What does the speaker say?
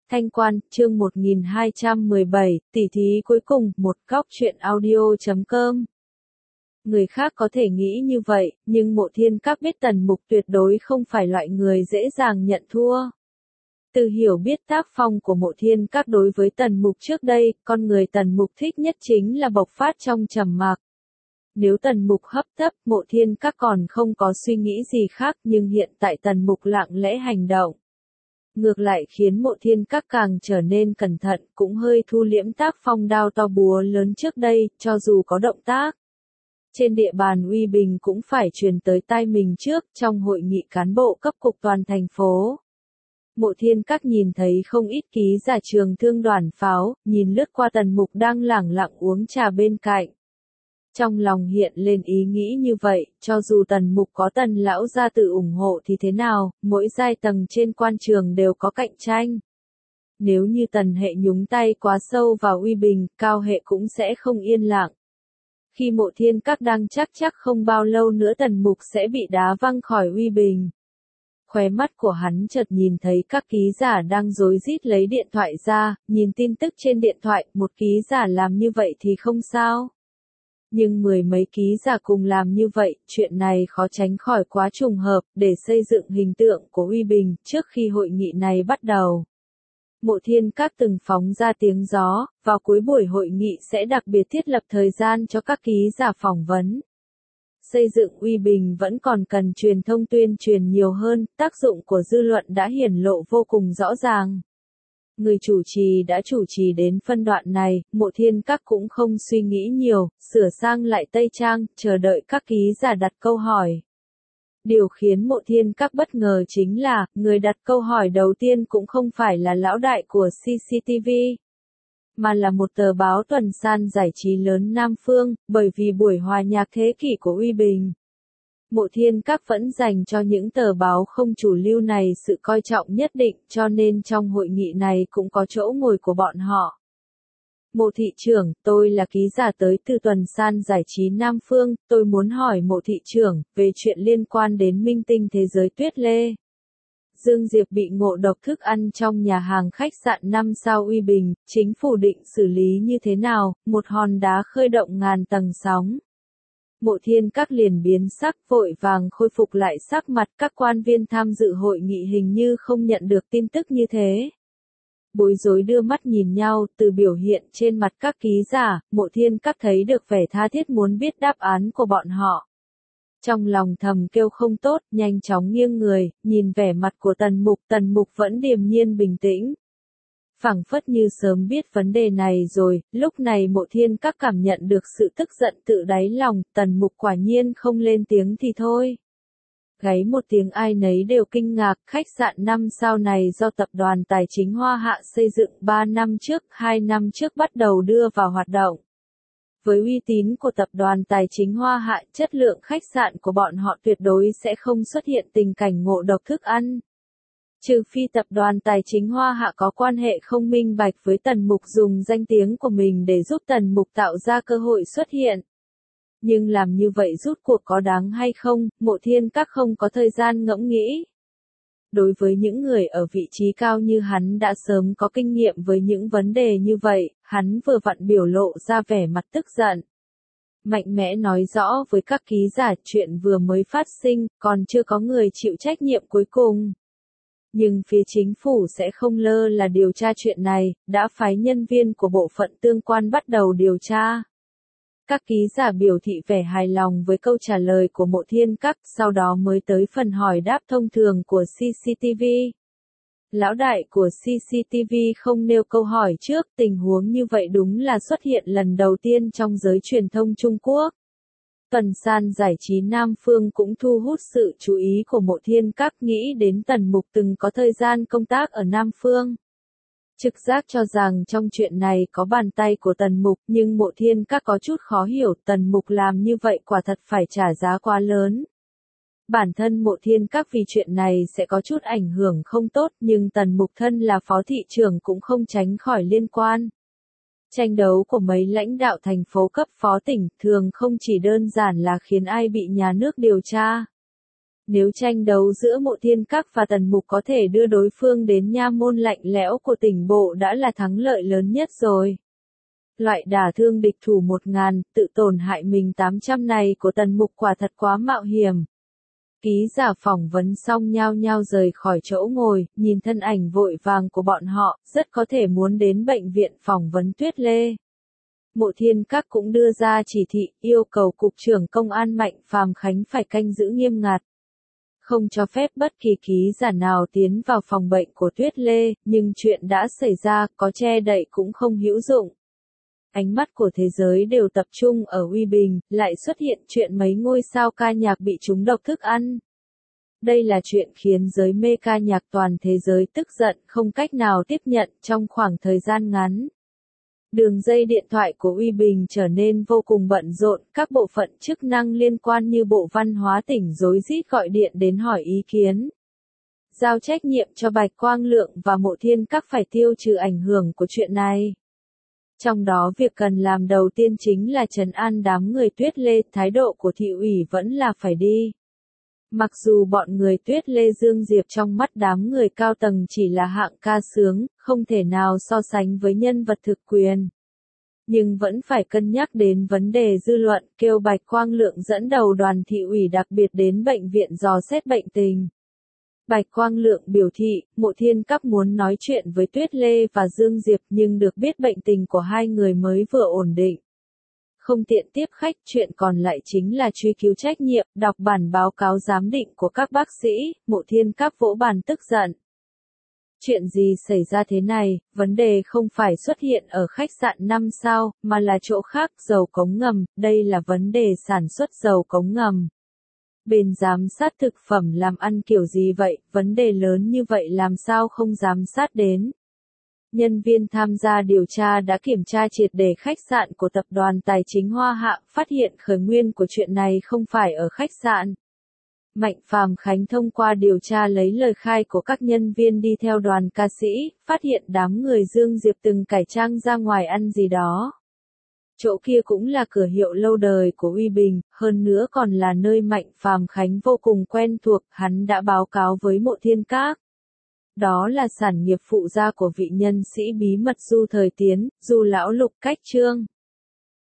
Thanh Quan, chương 1217, tỉ thí cuối cùng, một góc truyện audio.com. Người khác có thể nghĩ như vậy, nhưng Mộ Thiên Các biết Tần Mục tuyệt đối không phải loại người dễ dàng nhận thua. Từ hiểu biết tác phong của Mộ Thiên Các đối với Tần Mục trước đây, con người Tần Mục thích nhất chính là bộc phát trong trầm mặc. Nếu Tần Mục hấp tấp, Mộ Thiên Các còn không có suy nghĩ gì khác, nhưng hiện tại Tần Mục lặng lẽ hành động. Ngược lại khiến Mộ Thiên Các càng trở nên cẩn thận, cũng hơi thu liễm tác phong đao to búa lớn trước đây, cho dù có động tác. Trên địa bàn uy bình cũng phải truyền tới tai mình trước, trong hội nghị cán bộ cấp cục toàn thành phố. Mộ Thiên Các nhìn thấy không ít ký giả trường thương đoàn pháo, nhìn lướt qua Tần Mục đang lẳng lặng uống trà bên cạnh. Trong lòng hiện lên ý nghĩ như vậy, cho dù Tần Mục có Tần lão gia tự ủng hộ thì thế nào, mỗi giai tầng trên quan trường đều có cạnh tranh. Nếu như Tần hệ nhúng tay quá sâu vào uy bình, cao hệ cũng sẽ không yên lặng. Khi Mộ Thiên Các đang chắc không bao lâu nữa Tần Mục sẽ bị đá văng khỏi uy bình. Khóe mắt của hắn chợt nhìn thấy các ký giả đang rối rít lấy điện thoại ra, nhìn tin tức trên điện thoại, một ký giả làm như vậy thì không sao. Nhưng mười mấy ký giả cùng làm như vậy, chuyện này khó tránh khỏi quá trùng hợp, để xây dựng hình tượng của uy bình, trước khi hội nghị này bắt đầu. Mộ Thiên Các từng phóng ra tiếng gió, vào cuối buổi hội nghị sẽ đặc biệt thiết lập thời gian cho các ký giả phỏng vấn. Xây dựng uy bình vẫn còn cần truyền thông tuyên truyền nhiều hơn, tác dụng của dư luận đã hiển lộ vô cùng rõ ràng. Người chủ trì đã chủ trì đến phân đoạn này, Mộ Thiên Các cũng không suy nghĩ nhiều, sửa sang lại tây trang, chờ đợi các ký giả đặt câu hỏi. Điều khiến Mộ Thiên Các bất ngờ chính là, người đặt câu hỏi đầu tiên cũng không phải là lão đại của CCTV, mà là một tờ báo tuần san giải trí lớn Nam Phương, bởi vì buổi hòa nhạc thế kỷ của uy bình. Mộ Thiên Các vẫn dành cho những tờ báo không chủ lưu này sự coi trọng nhất định, cho nên trong hội nghị này cũng có chỗ ngồi của bọn họ. Mộ thị trưởng, tôi là ký giả tới từ tuần san giải trí Nam Phương, tôi muốn hỏi Mộ thị trưởng, về chuyện liên quan đến minh tinh thế giới Tuyết Lê. Dương Diệp bị ngộ độc thức ăn trong nhà hàng khách sạn 5 sao uy bình, chính phủ định xử lý như thế nào, một hòn đá khơi động ngàn tầng sóng. Mộ Thiên Các liền biến sắc, vội vàng khôi phục lại sắc mặt, các quan viên tham dự hội nghị hình như không nhận được tin tức như thế. Bối rối đưa mắt nhìn nhau, từ biểu hiện trên mặt các ký giả, Mộ Thiên Các thấy được vẻ tha thiết muốn biết đáp án của bọn họ. Trong lòng thầm kêu không tốt, nhanh chóng nghiêng người, nhìn vẻ mặt của Tần Mục vẫn điềm nhiên bình tĩnh. Phảng phất như sớm biết vấn đề này rồi, lúc này Mộ Thiên Các cảm nhận được sự tức giận tự đáy lòng, Tần Mục quả nhiên không lên tiếng thì thôi. Gáy một tiếng ai nấy đều kinh ngạc, khách sạn 5 sao này do tập đoàn tài chính Hoa Hạ xây dựng 3 năm trước, 2 năm trước bắt đầu đưa vào hoạt động. Với uy tín của tập đoàn tài chính Hoa Hạ, chất lượng khách sạn của bọn họ tuyệt đối sẽ không xuất hiện tình cảnh ngộ độc thức ăn. Trừ phi tập đoàn tài chính Hoa Hạ có quan hệ không minh bạch với Tần Mục dùng danh tiếng của mình để giúp Tần Mục tạo ra cơ hội xuất hiện. Nhưng làm như vậy rút cuộc có đáng hay không, Mộ Thiên Các không có thời gian ngẫm nghĩ. Đối với những người ở vị trí cao như hắn đã sớm có kinh nghiệm với những vấn đề như vậy, hắn vừa vặn biểu lộ ra vẻ mặt tức giận. Mạnh mẽ nói rõ với các ký giả chuyện vừa mới phát sinh, còn chưa có người chịu trách nhiệm cuối cùng. Nhưng phía chính phủ sẽ không lơ là điều tra chuyện này, đã phái nhân viên của bộ phận tương quan bắt đầu điều tra. Các ký giả biểu thị vẻ hài lòng với câu trả lời của Mộ Thiên Các, sau đó mới tới phần hỏi đáp thông thường của CCTV. Lão đại của CCTV không nêu câu hỏi trước, tình huống như vậy đúng là xuất hiện lần đầu tiên trong giới truyền thông Trung Quốc. Tuần san giải trí Nam Phương cũng thu hút sự chú ý của Mộ Thiên Các, nghĩ đến Tần Mục từng có thời gian công tác ở Nam Phương. Trực giác cho rằng trong chuyện này có bàn tay của Tần Mục, nhưng Mộ Thiên Các có chút khó hiểu, Tần Mục làm như vậy quả thật phải trả giá quá lớn. Bản thân Mộ Thiên Các vì chuyện này sẽ có chút ảnh hưởng không tốt, nhưng Tần Mục thân là phó thị trưởng cũng không tránh khỏi liên quan. Tranh đấu của mấy lãnh đạo thành phố cấp phó tỉnh thường không chỉ đơn giản là khiến ai bị nhà nước điều tra. Nếu tranh đấu giữa Mộ Thiên Các và Tần Mục có thể đưa đối phương đến nha môn lạnh lẽo của tỉnh bộ đã là thắng lợi lớn nhất rồi. Loại đả thương địch thủ 1000, tự tổn hại mình 800 này của Tần Mục quả thật quá mạo hiểm. Ký giả phỏng vấn xong nhao nhao rời khỏi chỗ ngồi, nhìn thân ảnh vội vàng của bọn họ, rất có thể muốn đến bệnh viện phỏng vấn Tuyết Lê. Mộ Thiên Các cũng đưa ra chỉ thị, yêu cầu Cục trưởng Công an Mạnh Phàm Khánh phải canh giữ nghiêm ngặt. Không cho phép bất kỳ ký giả nào tiến vào phòng bệnh của Tuyết Lê, nhưng chuyện đã xảy ra, có che đậy cũng không hữu dụng. Ánh mắt của thế giới đều tập trung ở Uy Bình, lại xuất hiện chuyện mấy ngôi sao ca nhạc bị trúng độc thức ăn. Đây là chuyện khiến giới mê ca nhạc toàn thế giới tức giận, không cách nào tiếp nhận trong khoảng thời gian ngắn. Đường dây điện thoại của Uy Bình trở nên vô cùng bận rộn, các bộ phận chức năng liên quan như Bộ Văn hóa tỉnh rối rít gọi điện đến hỏi ý kiến. Giao trách nhiệm cho Bạch Quang Lượng và Mộ Thiên Các phải tiêu trừ ảnh hưởng của chuyện này. Trong đó việc cần làm đầu tiên chính là trấn an đám người Tuyết Lê, thái độ của thị ủy vẫn là phải đi. Mặc dù bọn người Tuyết Lê Dương Diệp trong mắt đám người cao tầng chỉ là hạng ca sướng, không thể nào so sánh với nhân vật thực quyền. Nhưng vẫn phải cân nhắc đến vấn đề dư luận, kêu Bạch Quang Lượng dẫn đầu đoàn thị ủy đặc biệt đến bệnh viện dò xét bệnh tình. Bạch Quang Lượng biểu thị, Mộ Thiên Các muốn nói chuyện với Tuyết Lê và Dương Diệp nhưng được biết bệnh tình của hai người mới vừa ổn định. Không tiện tiếp khách, chuyện còn lại chính là truy cứu trách nhiệm, đọc bản báo cáo giám định của các bác sĩ, Mộ Thiên Các vỗ bàn tức giận. Chuyện gì xảy ra thế này, vấn đề không phải xuất hiện ở khách sạn 5 sao, mà là chỗ khác, dầu cống ngầm, đây là vấn đề sản xuất dầu cống ngầm. Bên giám sát thực phẩm làm ăn kiểu gì vậy, vấn đề lớn như vậy làm sao không giám sát đến. Nhân viên tham gia điều tra đã kiểm tra triệt để khách sạn của tập đoàn Tài chính Hoa Hạ, phát hiện khởi nguyên của chuyện này không phải ở khách sạn. Mạnh Phàm Khánh thông qua điều tra lấy lời khai của các nhân viên đi theo đoàn ca sĩ, phát hiện đám người Dương Diệp từng cải trang ra ngoài ăn gì đó. Chỗ kia cũng là cửa hiệu lâu đời của Uy Bình, hơn nữa còn là nơi Mạnh Phàm Khánh vô cùng quen thuộc, hắn đã báo cáo với Mộ Thiên Các. Đó là sản nghiệp phụ gia của vị nhân sĩ bí mật Du Thời Tiến, Du Lão Lục Cách Trương.